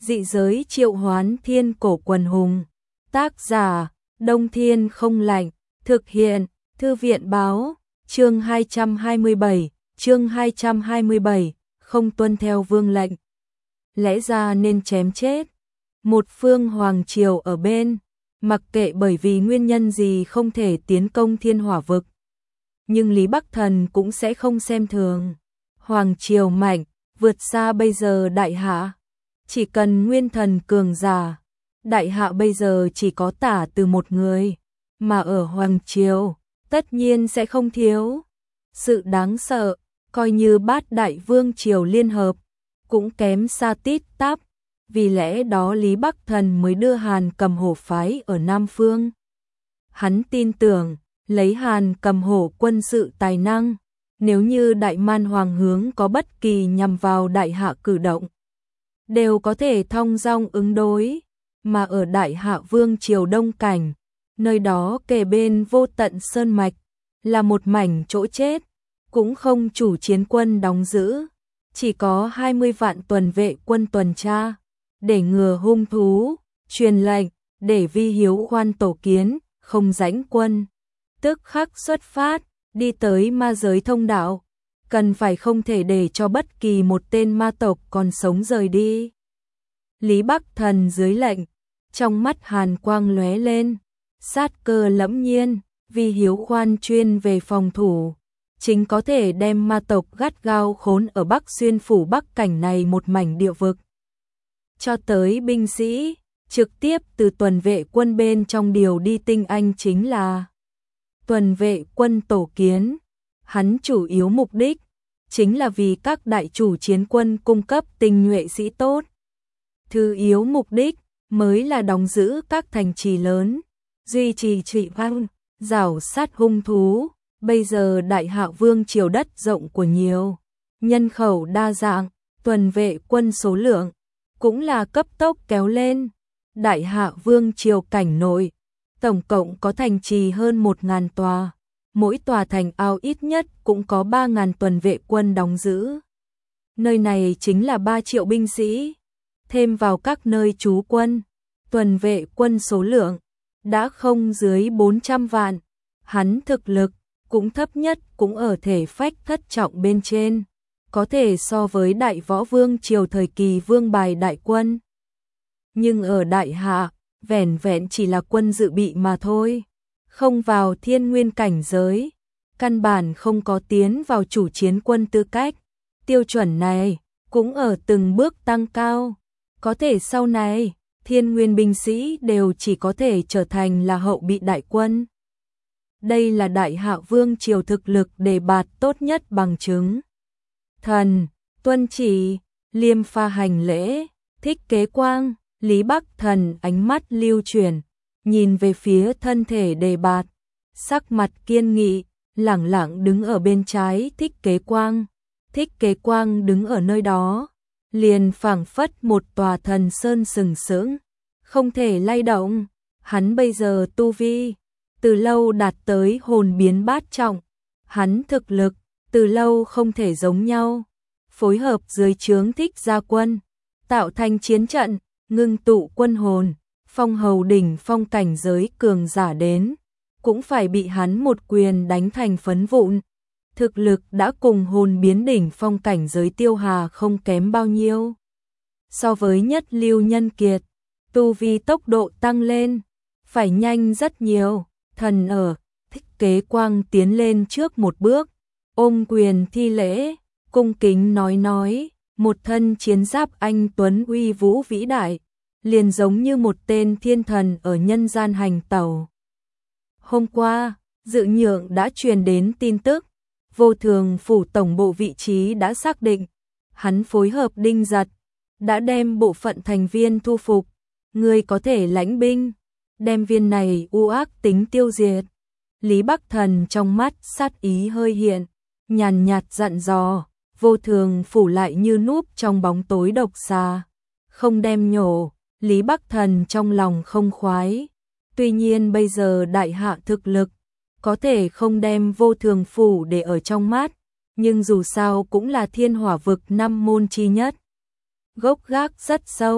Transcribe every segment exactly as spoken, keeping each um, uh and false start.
Dị giới triệu hoán thiên cổ quần hùng. Tác giả, Đông Thiên không lạnh. Thực hiện, Thư viện báo. Chương hai trăm hai mươi bảy, chương hai trăm hai mươi bảy, không tuân theo vương lệnh. Lẽ ra nên chém chết. Một phương hoàng triều ở bên, mặc kệ bởi vì nguyên nhân gì không thể tiến công thiên hỏa vực. Nhưng Lý Bắc Thần cũng sẽ không xem thường. Hoàng triều mạnh, vượt xa bây giờ đại hạ. Chỉ cần nguyên thần cường giả, đại hạ bây giờ chỉ có tả từ một người, mà ở hoàng triều, tất nhiên sẽ không thiếu. Sự đáng sợ, coi như bát đại vương triều liên hợp, cũng kém xa tít tắp. Vì lẽ đó Lý Bắc Thần mới đưa Hàn Cầm Hổ phái ở Nam Phương. Hắn tin tưởng, lấy Hàn Cầm Hổ quân sự tài năng, nếu như Đại Man Hoàng hướng có bất kỳ nhằm vào đại hạ cử động, đều có thể thong dong ứng đối. Mà ở đại hạ vương triều Đông Cảnh, nơi đó kề bên vô tận sơn mạch, là một mảnh chỗ chết, cũng không chủ chiến quân đóng giữ, chỉ có hai mươi vạn tuần vệ quân tuần tra, để ngừa hung thú, truyền lệnh, để Vi Hiếu khoan tổ kiến, không rãnh quân. Tức khắc xuất phát, đi tới ma giới thông đạo, cần phải không thể để cho bất kỳ một tên ma tộc còn sống rời đi. Lý Bắc Thần dưới lệnh, trong mắt hàn quang lóe lên, sát cơ lẫm nhiên. Vi Hiếu khoan chuyên về phòng thủ, chính có thể đem ma tộc gắt gao khốn ở Bắc Xuyên phủ Bắc Cảnh này một mảnh địa vực. Cho tới binh sĩ, trực tiếp từ tuần vệ quân bên trong điều đi tinh anh chính là tuần vệ quân tổ kiến. Hắn chủ yếu mục đích chính là vì các đại chủ chiến quân cung cấp tinh nhuệ sĩ tốt. Thứ yếu mục đích mới là đóng giữ các thành trì lớn, duy trì trị an, rảo sát hung thú. Bây giờ đại hạ vương triều đất rộng của nhiều, nhân khẩu đa dạng, tuần vệ quân số lượng cũng là cấp tốc kéo lên. Đại hạ vương triều cảnh nội, tổng cộng có thành trì hơn một ngàn tòa, mỗi tòa thành ao ít nhất cũng có ba ngàn tuần vệ quân đóng giữ. Nơi này chính là ba triệu binh sĩ, thêm vào các nơi trú quân, tuần vệ quân số lượng đã không dưới bốn trăm vạn. Hắn thực lực cũng thấp nhất cũng ở thể phách thất trọng bên trên, có thể so với đại võ vương triều thời kỳ vương bài đại quân. Nhưng ở đại hạ, vẻn vẹn chỉ là quân dự bị mà thôi, không vào thiên nguyên cảnh giới, căn bản không có tiến vào chủ chiến quân tư cách. Tiêu chuẩn này cũng ở từng bước tăng cao, có thể sau này thiên nguyên binh sĩ đều chỉ có thể trở thành là hậu bị đại quân. Đây là đại hạ vương triều thực lực đề bạt tốt nhất bằng chứng. Thần, tuân chỉ, liêm pha hành lễ, thích kế quang. Lý Bắc Thần ánh mắt lưu chuyển, nhìn về phía thân thể đề bạt, sắc mặt kiên nghị, lẳng lặng đứng ở bên trái thích kế quang. Thích kế quang đứng ở nơi đó, liền phảng phất một tòa thần sơn sừng sững, không thể lay động. Hắn bây giờ tu vi từ lâu đạt tới hồn biến bát trọng, hắn thực lực từ lâu không thể giống nhau. Phối hợp dưới trướng thích gia quân, tạo thành chiến trận, ngưng tụ quân hồn, phong hầu đỉnh phong cảnh giới cường giả đến, cũng phải bị hắn một quyền đánh thành phấn vụn. Thực lực đã cùng hồn biến đỉnh phong cảnh giới Tiêu Hà không kém bao nhiêu. So với nhất lưu nhân kiệt, tu vi tốc độ tăng lên, phải nhanh rất nhiều. Thần ở, thích kế quang tiến lên trước một bước, ôm quyền thi lễ, cung kính nói nói, một thân chiến giáp anh tuấn uy vũ vĩ đại, liền giống như một tên thiên thần ở nhân gian hành tẩu. Hôm qua, Dự Nhượng đã truyền đến tin tức, Vô Thường phủ tổng bộ vị trí đã xác định, hắn phối hợp Đinh Giật, đã đem bộ phận thành viên thu phục, người có thể lãnh binh, đem viên này u ác tính tiêu diệt. Lý Bắc Thần trong mắt sát ý hơi hiện, nhàn nhạt dặn dò, Vô Thường phủ lại như núp trong bóng tối độc xà, không đem nhổ. Lý Bắc Thần trong lòng không khoái, tuy nhiên bây giờ đại hạ thực lực, có thể không đem Vô Thường phủ để ở trong mắt, nhưng dù sao cũng là thiên hỏa vực năm môn chi nhất. Gốc gác rất sâu,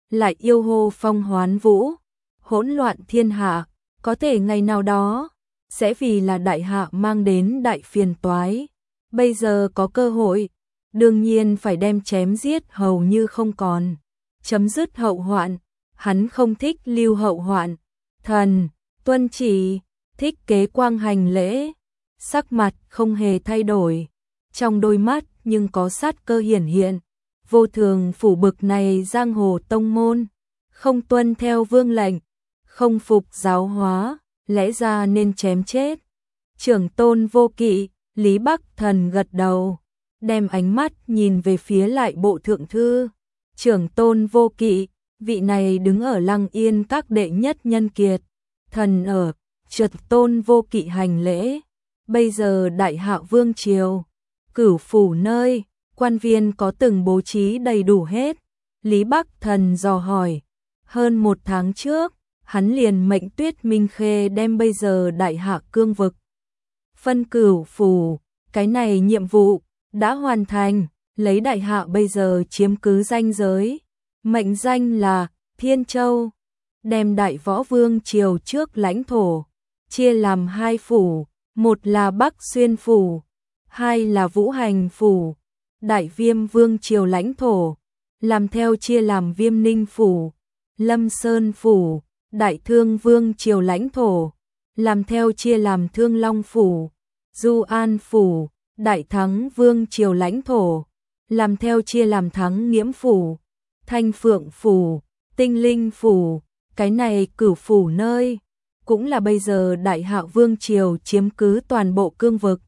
lại yêu hô phong hoán vũ, hỗn loạn thiên hạ, có thể ngày nào đó sẽ vì là đại hạ mang đến đại phiền toái. Bây giờ có cơ hội, đương nhiên phải đem chém giết hầu như không còn, chấm dứt hậu hoạn. Hắn không thích lưu hậu hoạn. Thần tuân chỉ, Thích Kế Quang hành lễ, sắc mặt không hề thay đổi, trong đôi mắt nhưng có sát cơ hiển hiện. Vô Thường phủ bực này giang hồ tông môn, không tuân theo vương lệnh, không phục giáo hóa, lẽ ra nên chém chết. Trưởng tôn Vô Kỵ, Lý Bắc Thần gật đầu, đem ánh mắt nhìn về phía lại bộ thượng thư. Trưởng tôn Vô Kỵ, vị này đứng ở Lăng Yên các đệ nhất nhân kiệt, thần ở, trượt tôn Vô Kỵ hành lễ. Bây giờ đại hạ vương triều, cửu phủ nơi, quan viên có từng bố trí đầy đủ hết. Lý Bắc Thần dò hỏi, hơn một tháng trước, hắn liền mệnh Tuyết Minh Khê đem bây giờ đại hạ cương vực phân cửu phủ, cái này nhiệm vụ đã hoàn thành, lấy đại hạ bây giờ chiếm cứ ranh giới, mệnh danh là Thiên Châu, đem đại võ vương triều trước lãnh thổ chia làm hai phủ, một là Bắc Xuyên phủ, hai là Vũ Hành phủ. Đại Viêm vương triều lãnh thổ làm theo chia làm Viêm Ninh phủ, Lâm Sơn phủ. Đại Thương vương triều lãnh thổ làm theo chia làm Thương Long phủ, Du An phủ. Đại Thắng vương triều lãnh thổ làm theo chia làm Thắng Nghiễm phủ, Thanh Phượng phủ, Tinh Linh phủ. Cái này cửu phủ nơi cũng là bây giờ đại hạ vương triều chiếm cứ toàn bộ cương vực.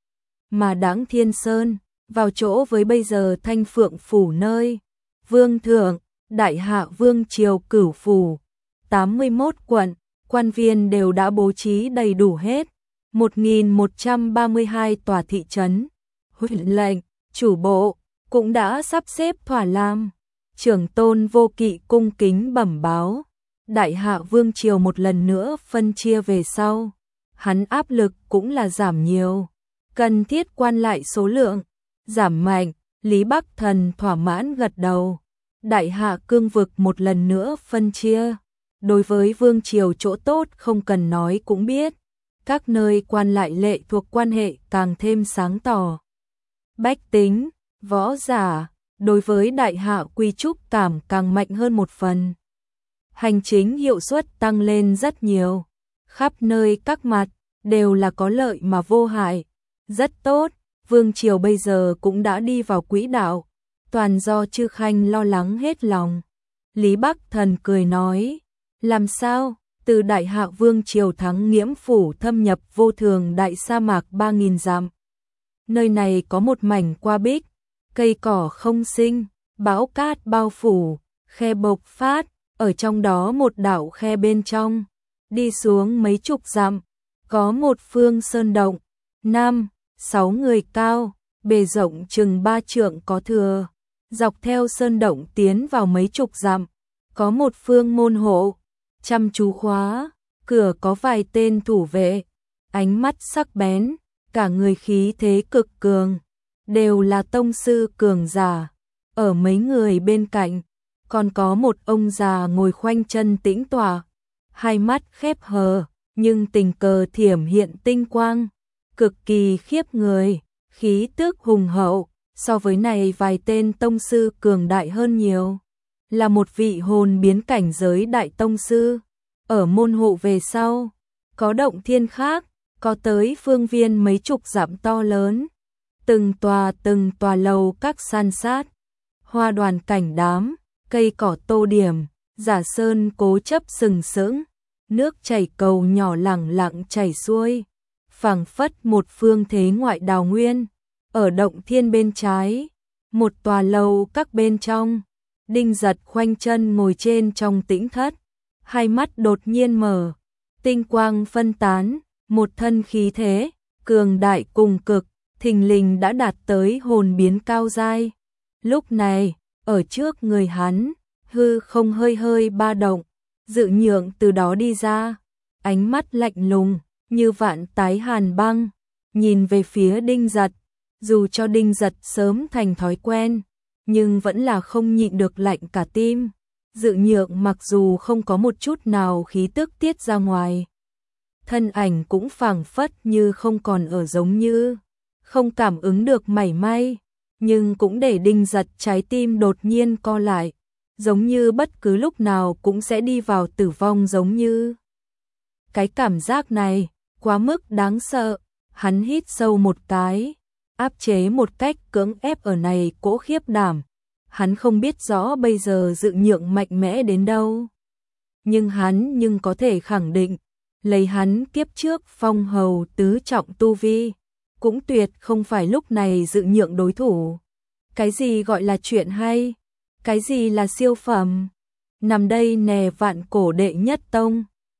Mà Đãng Thiên Sơn vào chỗ với bây giờ Thanh Phượng phủ nơi. Vương thượng, đại hạ vương triều cửu phủ, tám mươi mốt quận, quan viên đều đã bố trí đầy đủ hết. một nghìn một trăm ba mươi hai tòa thị trấn, huyện lệnh, chủ bộ cũng đã sắp xếp thỏa làm. Trưởng tôn Vô Kỵ cung kính bẩm báo, đại hạ vương triều một lần nữa phân chia về sau, hắn áp lực cũng là giảm nhiều, cần thiết quan lại số lượng giảm mạnh. Lý Bắc Thần thỏa mãn gật đầu, đại hạ cương vực một lần nữa phân chia, đối với vương triều chỗ tốt không cần nói cũng biết. Các nơi quan lại lệ thuộc quan hệ càng thêm sáng tỏ. Bách tính, võ giả, đối với đại hạ quy trúc cảm càng mạnh hơn một phần. Hành chính hiệu suất tăng lên rất nhiều. Khắp nơi các mặt, đều là có lợi mà vô hại. Rất tốt, vương triều bây giờ cũng đã đi vào quỹ đạo. Toàn do Chư Khanh lo lắng hết lòng. Lý Bắc Thần cười nói, làm sao? Từ đại hạ vương triều Thắng Nghiễm phủ thâm nhập Vô Thường đại sa mạc ba nghìn dặm. Nơi này có một mảnh qua bích, cây cỏ không sinh, bão cát bao phủ, khe bộc phát, ở trong đó một đảo khe bên trong, đi xuống mấy chục dặm, có một phương sơn động, năm, sáu người cao, bề rộng chừng ba trượng có thừa, dọc theo sơn động tiến vào mấy chục dặm, có một phương môn hộ, chăm chú khóa, cửa có vài tên thủ vệ, ánh mắt sắc bén, cả người khí thế cực cường, đều là tông sư cường giả. Ở mấy người bên cạnh, còn có một ông già ngồi khoanh chân tĩnh tọa, hai mắt khép hờ, nhưng tình cờ thiểm hiện tinh quang, cực kỳ khiếp người, khí tước hùng hậu, so với này vài tên tông sư cường đại hơn nhiều. Là một vị hồn biến cảnh giới đại tông sư. Ở môn hộ về sau, có động thiên khác, có tới phương viên mấy chục dặm to lớn. Từng tòa từng tòa lầu các san sát, hoa đoàn cảnh đám, cây cỏ tô điểm, giả sơn cố chấp sừng sững, nước chảy cầu nhỏ lẳng lặng chảy xuôi, phảng phất một phương thế ngoại đào nguyên. Ở động thiên bên trái, một tòa lầu các bên trong, Đinh Giật khoanh chân ngồi trên trong tĩnh thất, hai mắt đột nhiên mở, tinh quang phân tán, một thân khí thế cường đại cùng cực, thình lình đã đạt tới hồn biến cao giai. Lúc này, ở trước người hắn, hư không hơi hơi ba động, Dự Nhượng từ đó đi ra, ánh mắt lạnh lùng như vạn tái hàn băng, nhìn về phía Đinh Giật, dù cho Đinh Giật sớm thành thói quen, nhưng vẫn là không nhịn được lạnh cả tim. Dự Nhượng mặc dù không có một chút nào khí tức tiết ra ngoài, thân ảnh cũng phảng phất như không còn ở, giống như không cảm ứng được mảy may, nhưng cũng để Đinh Giật trái tim đột nhiên co lại, giống như bất cứ lúc nào cũng sẽ đi vào tử vong giống như. Cái cảm giác này quá mức đáng sợ, hắn hít sâu một cái, áp chế một cách cưỡng ép ở này cỗ khiếp đảm. Hắn không biết rõ bây giờ Dự Nhượng mạnh mẽ đến đâu, nhưng hắn nhưng có thể khẳng định, lấy hắn kiếp trước phong hầu tứ trọng tu vi, cũng tuyệt không phải lúc này Dự Nhượng đối thủ. Cái gì gọi là chuyện hay? Cái gì là siêu phẩm? Nằm đây nè, vạn cổ đệ nhất tông,